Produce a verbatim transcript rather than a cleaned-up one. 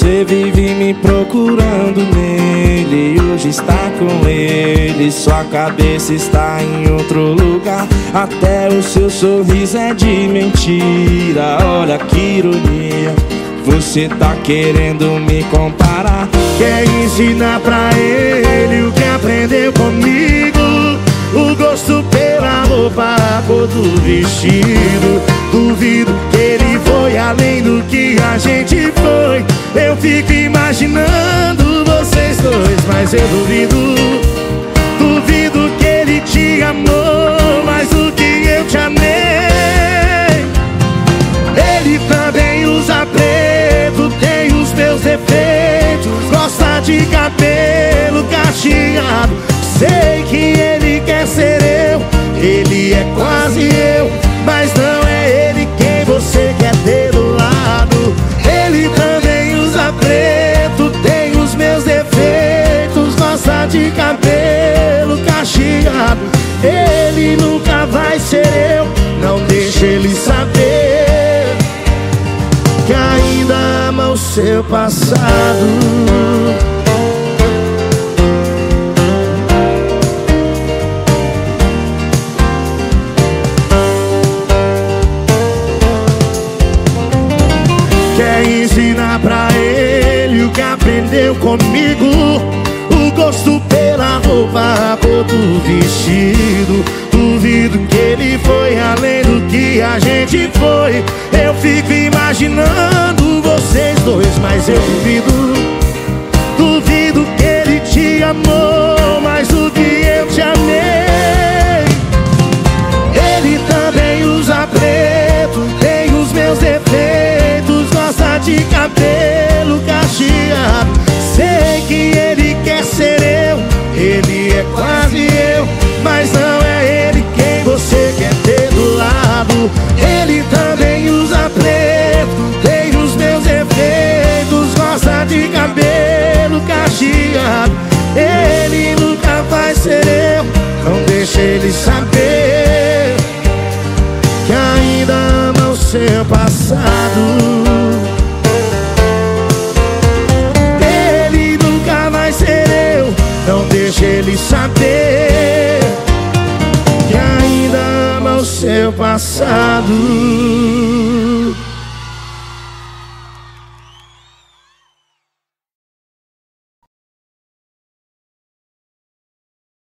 Você vive me procurando nele e hoje está com ele. Sua cabeça está em outro lugar, até o seu sorriso é de mentira. Olha que ironia, você tá querendo me comparar. Quer ensinar pra ele o que aprendeu comigo, o gosto pela roupa, a cor do vestido. Duvido que ele foi além do que a gente foi. Eu fico imaginando vocês dois, mas eu duvido. Duvido que ele te amou mais do que eu te amei. Ele também usa preto, tem os meus defeitos, gosta de cabelo cacheado. Sei que ele quer ser eu, ele é quase eu, mas não é ele quem você quer ter do lado. Ele também usa preto, tem os meus defeitos, gosta de cabelo cacheado. Ele nunca vai ser eu, não deixa ele saber que ainda ama o seu passado. Quer ensinar pra ele o que aprendeu comigo, o gosto pela roupa, a cor do vestido. Duvido que ele foi além do que a gente foi. Eu fico imaginando vocês dois, mas eu duvido. Duvido que ele te amou mais do que eu te amei. Ele também usa preto, tem os meus defeitos, gosta de cabelo cacheado. Sei que ele quer ser eu, ele é quase eu, mas não é ele quem você quer ter do lado. Ele também usa preto, tem os meus defeitos, gosta de cabelo cacheado. Ele nunca vai ser eu, não deixa ele saber que ainda ama o seu passado. Ele nunca vai ser eu, não deixa ele saber que ainda ama o seu passado.